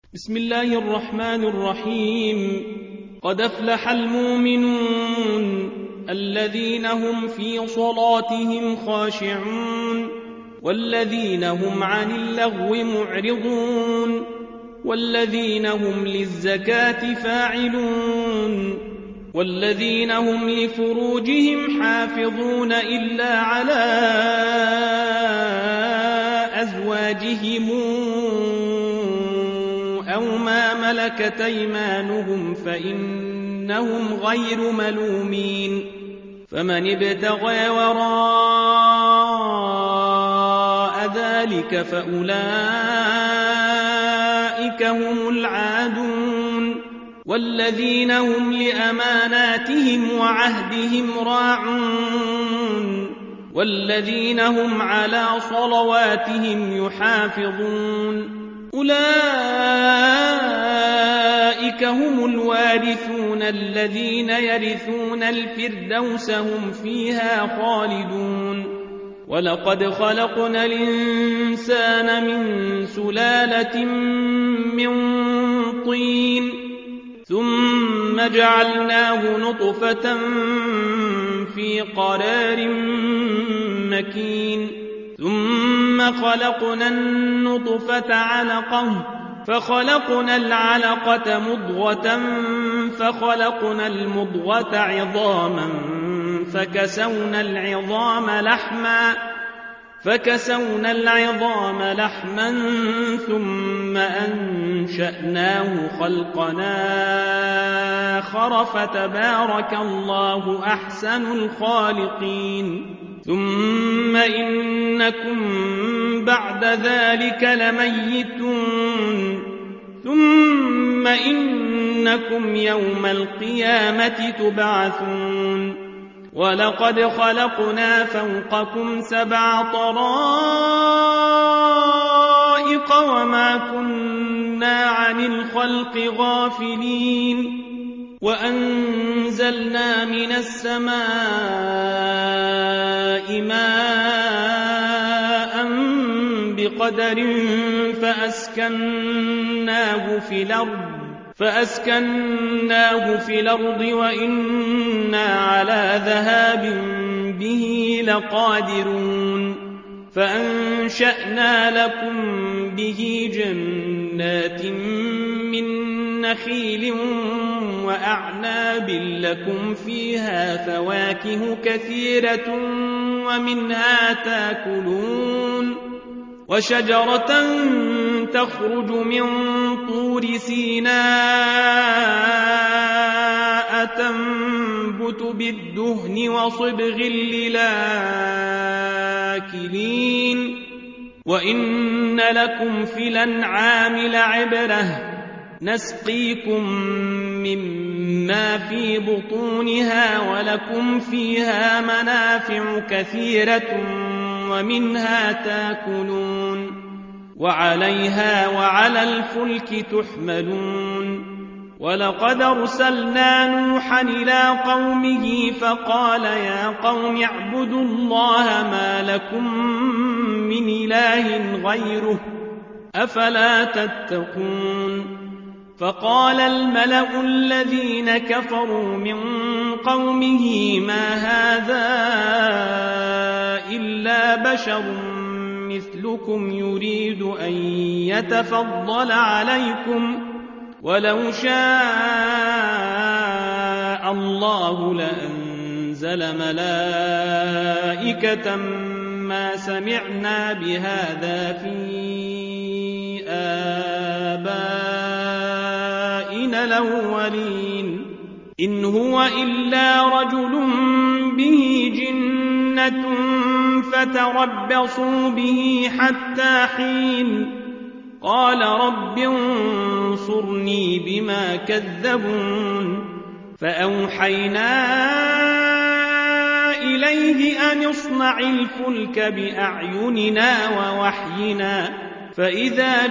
بسم الله الرحمن الرحيم. قد أفلح المؤمنون الذين هم في صلاتهم خاشعون والذين هم عن اللغو معرضون والذين هم للزكاة فاعلون والذين هم لفروجهم حافظون إلا على أزواجهم أو ما ملكت أيمانهم فإنهم غير ملومين. فمن ابتغى وراء ذلك فأولئك هم العادون والذين هم لأماناتهم وعهدهم راعون والذين هم على صلواتهم يحافظون. أولئك هم الوارثون الذين يرثون الفردوس هم فيها خالدون. ولقد خلقنا الإنسان من سلالة من طين ثم جعلناه نطفة في قرار مكين ثم خلقنا النطفة علقة فخلقنا العلقة مضغة فخلقنا المضغة عظاما فكسونا العظام لحما ثم أنشأناه خلقنا آخر فتبارك الله أحسن الخالقين. ثم إنكم بعد ذلك لميتون ثم إنكم يوم القيامة تبعثون. ولقد خلقنا فوقكم 7 طرائق وما كنا عن الخلق غافلين. وأنزلنا من السماء ماء بقدر فأسكناه في الأرض وإنا على ذهاب به لقادرون. فأنشأنا لكم به جنات من نخيل وأعناب لكم فيها فواكه كثيرة ومنها تاكلون. وشجرة تخرج من طور سيناء تنبت بالدهن وصبغ للآكلين. وإن لكم في الأنعام لعبرة نسقيكم مما في بطونها ولكم فيها منافع كثيرة ومنها تاكلون وعليها وعلى الفلك تحملون. ولقد أرسلنا نوحا إلى قومه فقال يا قوم اعبدوا الله ما لكم من إله غيره أفلا تتقون. فقال الملأ الذين كفروا من قومه ما هذا إلا بشر مثلكم يريد أن يتفضل عليكم ولو شاء الله لأنزل ملائكة ما سمعنا بهذا في آبائنا الأولين إن هو إلا رجل به جنة فتربصوا به حتى حين. قال رب انصرني بما كذبون. فأوحينا إليه أن اصنع الفلك بأعيننا ووحينا فإذا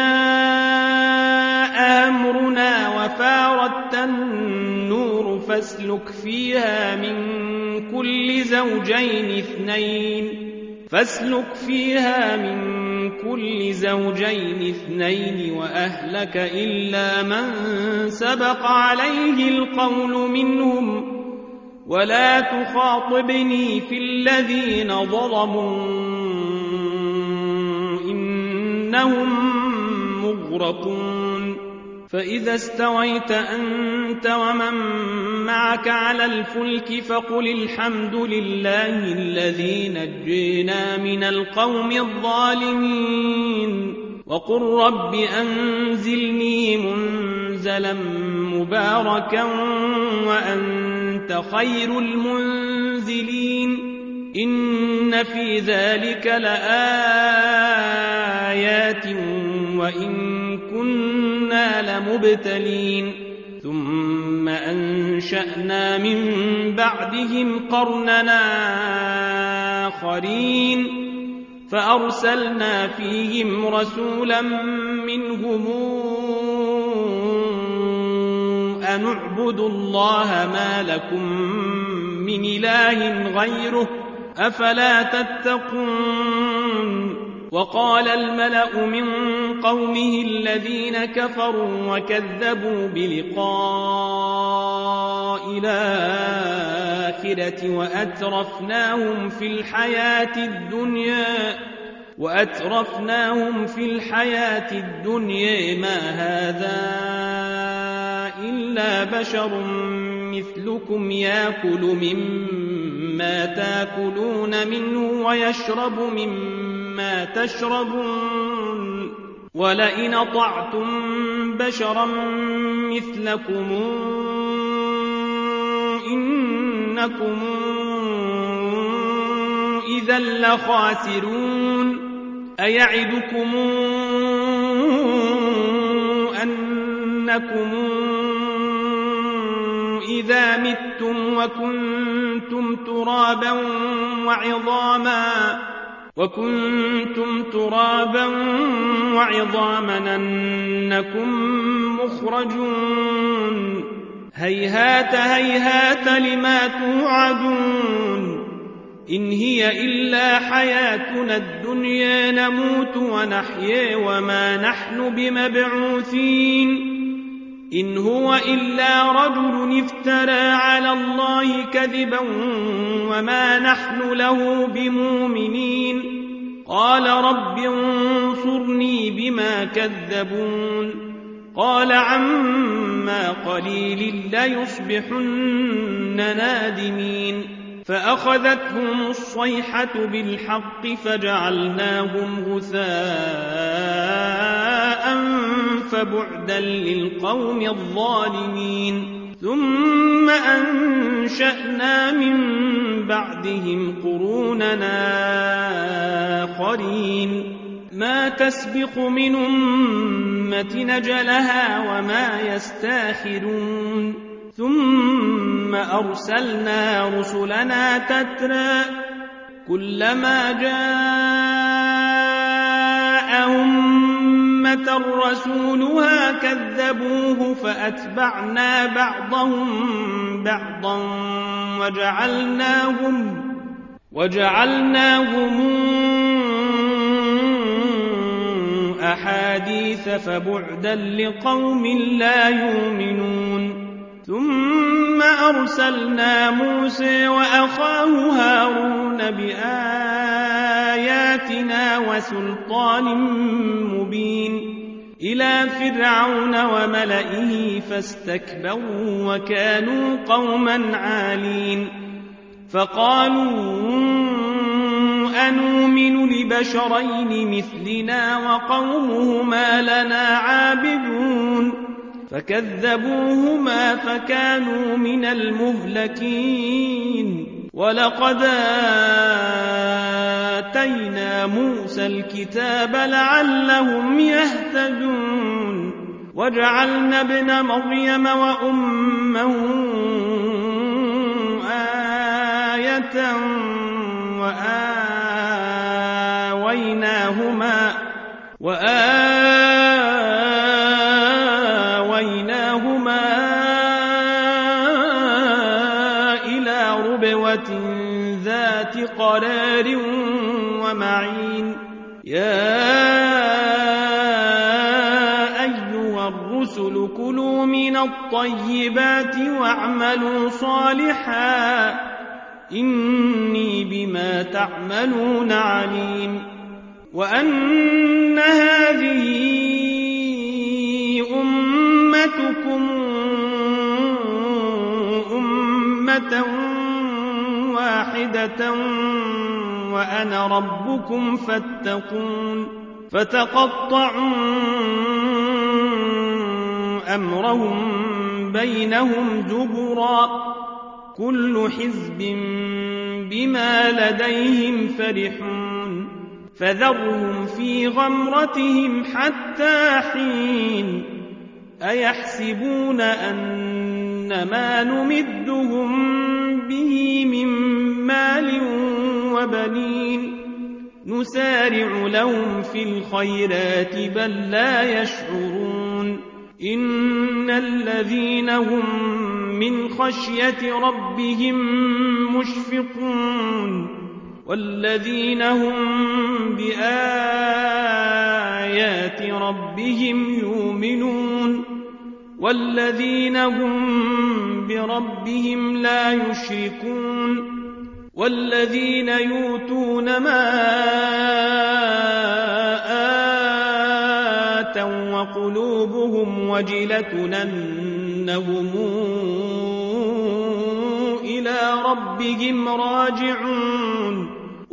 جاء أمرنا وفارت النور فاسلك فيها من كل زوجين اثنين وأهلك إلا من سبق عليه القول منهم ولا تخاطبني في الذين ظلموا إنهم مغرقون فإذا استويت أنت ومن معك على الفلك فقل الحمد لله الذي نجينا من القوم الظالمين وقل رب أنزلني منزلا مباركا وأنت خير المنزلين إن في ذلك لآيات وإن كنا لمبتلين ثم أنشأنا من بعدهم قرننا آخرين فأرسلنا فيهم رسولا منهم أن اعبدوا الله ما لكم من إله غيره أفلا تتقون وقال الملأ من قومه الذين كفروا وكذبوا بلقاء الآخرة وأترفناهم في الحياة الدنيا ما هذا إلا بشر مثلكم يأكل مما تأكلون منه ويشرب مما تشربون ولئن أطعتم بشرا مثلكم إنكم إذا لخاسرون أيعدكم أنكم إذا متم وكنتم ترابا وعظاما أنكم مخرجون هيهات هيهات لما توعدون إن هي إلا حياتنا الدنيا نموت ونحيا وما نحن بمبعوثين إن هو إلا رجل افترى على الله كذبا وما نحن له بمؤمنين قال رب انصرني بما كذبون قال عما قليل ليصبحن نادمين فأخذتهم الصيحة بالحق فجعلناهم غثاء فبعدا للقوم الظالمين ثم أنشأنا من بعدهم قروننا آخرين ما تسبق من أمة نجلها وما يستاخرون ثم أرسلنا رسلنا تترى كلما جاء أمة رسولها كذبوه فأتبعنا بعضهم بعضا وجعلناهم أحاديث فبعدا لقوم لا يؤمنون ثم أرسلنا موسى وأخاه هارون بآياتنا وسلطان مبين إلى فرعون وملئه فاستكبروا وكانوا قوما عالين فقالوا أنؤمن لبشرين مثلنا وقومهما لنا عابدون فكذبوهما فكانوا من المهلكين ولقد آتينا موسى الكتاب لعلهم يهتدون وجعلنا ابن مريم وأمه آية وآويناهما إلى ربوة ذات قرار ومعين الرسل كلوا من الطيبات واعملوا صالحا إني بما تعملون عليم وأن هذه أمتكم أمة واحدة وأنا ربكم فاتقون فتقطعوا أمرهم بينهم زبرا كل حزب بما لديهم فرحون فذرهم في غمرتهم حتى حين أيحسبون أن ما نمدهم به من مال وبنين نسارع لهم في الخيرات بل لا يشعرون إن الذين هم من خشية ربهم مشفقون والذين هم بآيات ربهم يؤمنون والذين هم بربهم لا يشركون والذين يؤتون ما آتوا وقلوبهم وجلة أنهم إلى ربهم راجعون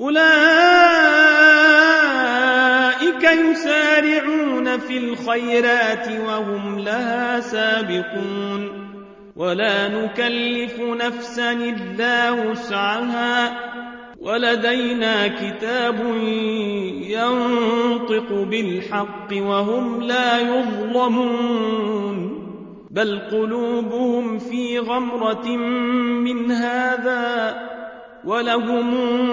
أولئك يسارعون في الخيرات وهم لها سابقون ولا نكلف نفسا إلا وسعها ولدينا كتاب ينطق بالحق وهم لا يظلمون بل قلوبهم في غمرة من هذا ولهم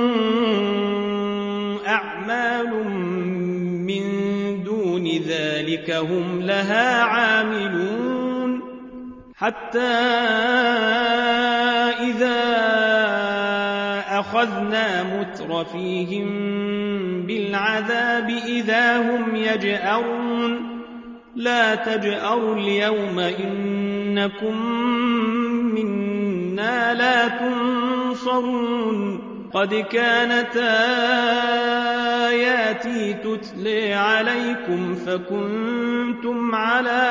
أعمال من دون ذلك هم لها عاملون حتى إذا أخذنا مترفيهم بالعذاب إذا هم يجأرون لا تجأروا اليوم إنكم منا لا تنصرون قد كانت آياتي تتلى عليكم فكنتم على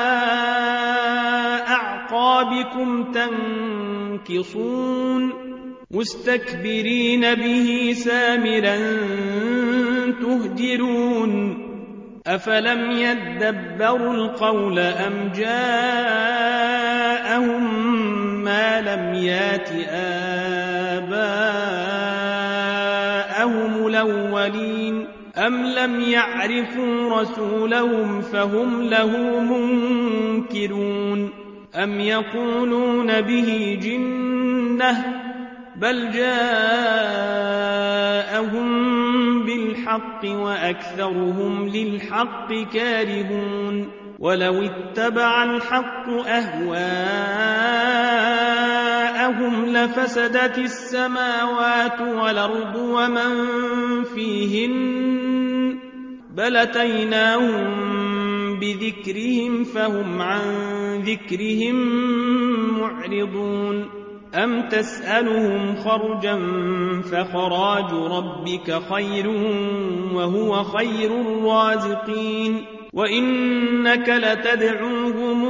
أعقابكم تنكصون مستكبرين به سامرا تهجرون أفلم يدبروا القول أم جاءهم ما لم يات آباءهم الأولين أم لم يعرفوا رسولهم فهم له منكرون أم يقولون به جنة بل جاءهم بالحق وأكثرهم للحق كارهون ولو اتبع الحق أهواءهم لفسدت السماوات والأرض ومن فيهن بل أتيناهم بذكرهم فهم عن ذكرهم معرضون أم تسألهم خرجا فخراج ربك خير وهو خير الرازقين وإنك لتدعوهم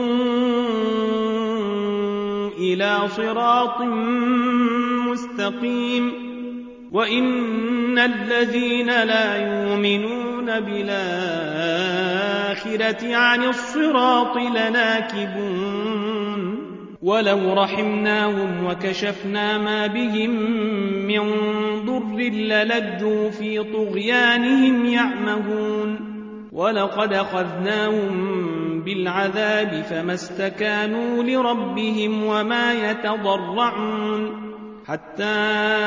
إلى صراط مستقيم وإن الذين لا يؤمنون بالآخرة عن الصراط لناكبون ولو رحمناهم وكشفنا ما بهم من ضر للجوا في طغيانهم يعمهون ولقد أخذناهم بالعذاب فما استكانوا لربهم وما يتضرعون حتى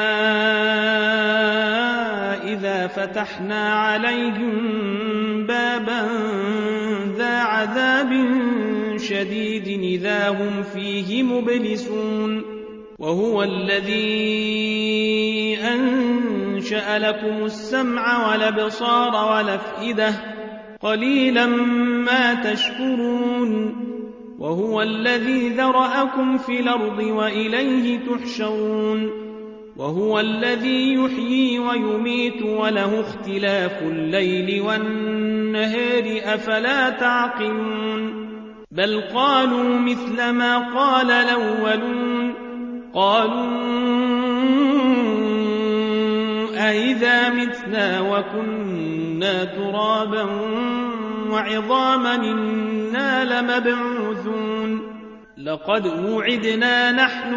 إذا فتحنا عليهم بابا ذا عذاب شديد إذا هم فيه مبلسون وهو الذي أنشأ لكم السمع والأبصار والأفئدة قليلا ما تشكرون وهو الذي ذرأكم في الأرض وإليه تحشرون وهو الذي يحيي ويميت وله اختلاف الليل والنهار أفلا تعقلون بل قالوا مثل ما قال الأولون قالوا أئذا متنا وكنا ترابا وعظاما إنا لمبعوثون لقد وعدنا نحن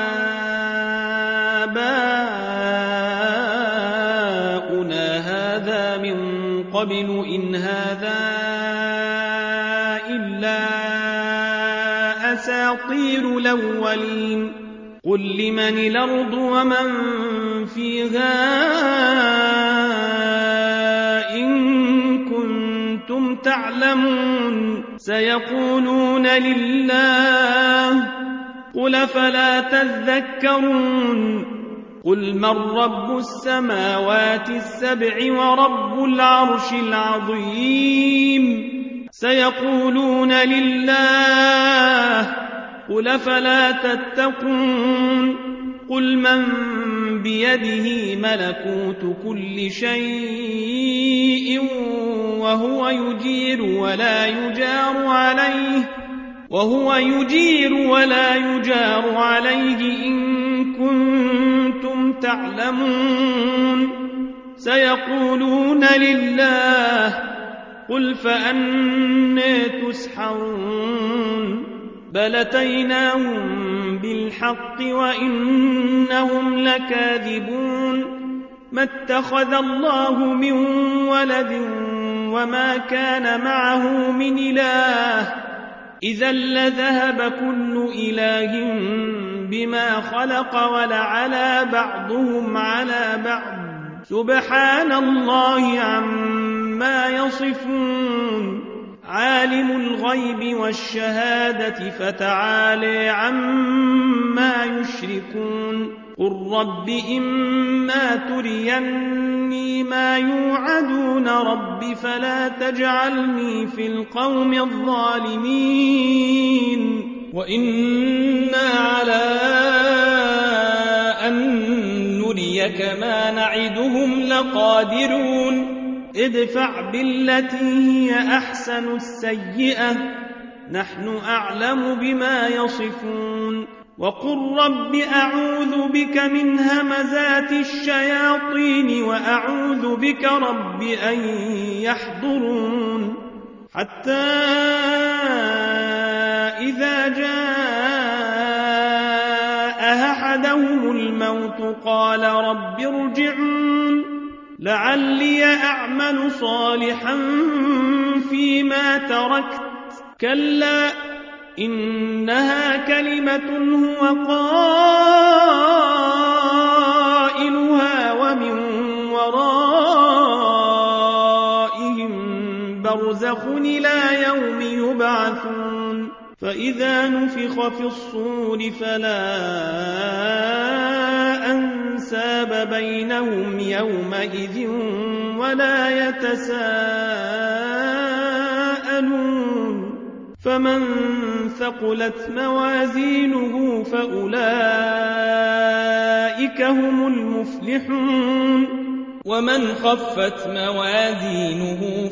وآباؤنا هذا من قبل إن هذا إلا أساطير الأولين قل لمن الأرض ومن فيها إن كنتم تعلمون سيقولون لله قل فلا تذكرون قل من رب السماوات السبع ورب العرش العظيم سيقولون لله قل فلا تتقون قل من بيده ملكوت كل شيء وهو يجير ولا يجار عليه إن كنتم تعلمون سيقولون لله قل فأنى تسحرون بل أتيناهم بالحق وإنهم لكاذبون ما اتخذ الله من ولد وما كان معه من إله إذا لذهب كل إله بما خلق ولعلى بعضهم على بعض سبحان الله عما يصفون عالم الغيب والشهادة فتعالى عما يشركون قل رب إما تريني ما يوعدون رب فلا تجعلني في القوم الظالمين وإنا على أن نريك ما نعدهم لقادرون ادفع بالتي هي أحسن السيئة نحن أعلم بما يصفون وقل رب أعوذ بك من همزات الشياطين وأعوذ بك رب أن يحضرون حتى إذا جاء أحدهم الموت قال رب ارجعون لعلي أعمل صالحا فيما تركت كلا إنها كلمة هو قائلها ومن ورائهم برزخ إلى يوم يبعثون فإذا نفخ في الصور فلا أنساب بينهم يومئذ ولا يتساءلون فمن ثقلت موازينه فأولئك هم المفلحون ومن خفت موازينه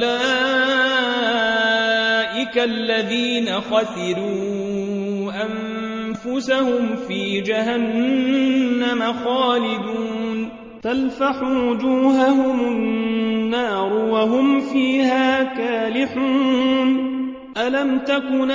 فأولئك الذين خسروا أنفسهم في جهنم خالدون تلفح وجوههم النار وهم فيها كالحون ألم تكن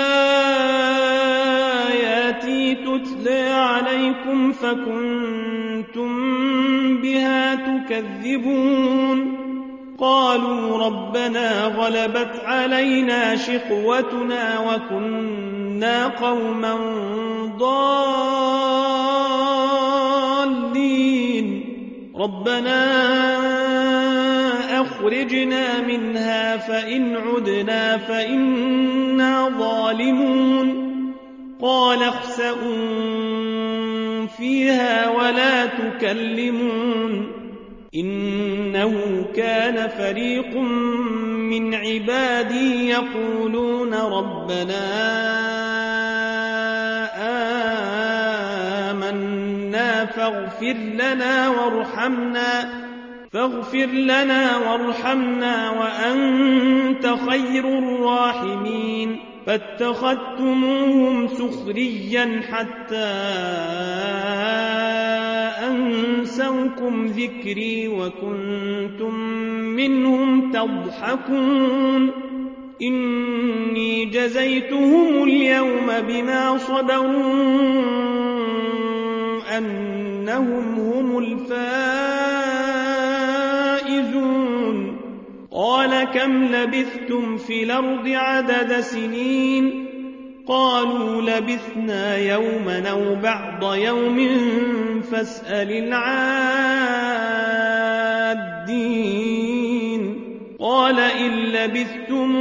آياتي تتلى عليكم فكنتم بها تكذبون قالوا ربنا غلبت علينا شقوتنا وكنا قوما ضالين ربنا أخرجنا منها فإن عدنا فإنا ظالمون قال اخسئوا فيها ولا تكلمون إنه كان فريق من عبادي يقولون ربنا آمنا فاغفر لنا وارحمنا وأنت خير الراحمين فاتخذتموهم سخريا حتى أنسوكم ذكري وكنتم منهم تضحكون إني جزيتهم اليوم بما صبروا أنهم هم الفائزون قال كم لبثتم في الأرض عدد سنين قالوا لبثنا يوما أو بعض يوم فاسأل العادين قال إن لبثتم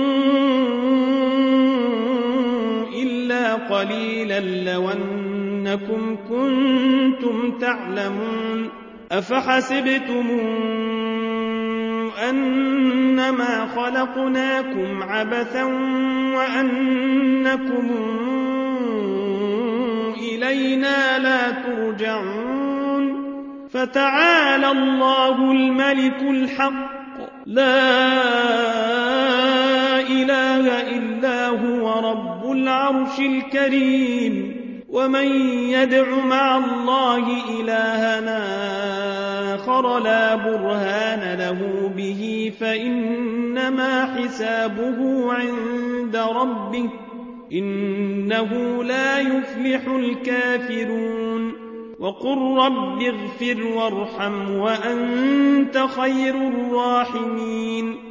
إلا قليلا لو أنكم كنتم تعلمون أفحسبتم أنما خلقناكم عبثا وأنكم إلينا لا ترجعون فتعالى الله الملك الحق لا إله إلا هو رب العرش الكريم ومن يدع مع الله إلهنا آخر لا برهان له به فإنما حسابه عند ربه إنه لا يفلح الكافرون وقل رب اغفر وارحم وأنت خير الراحمين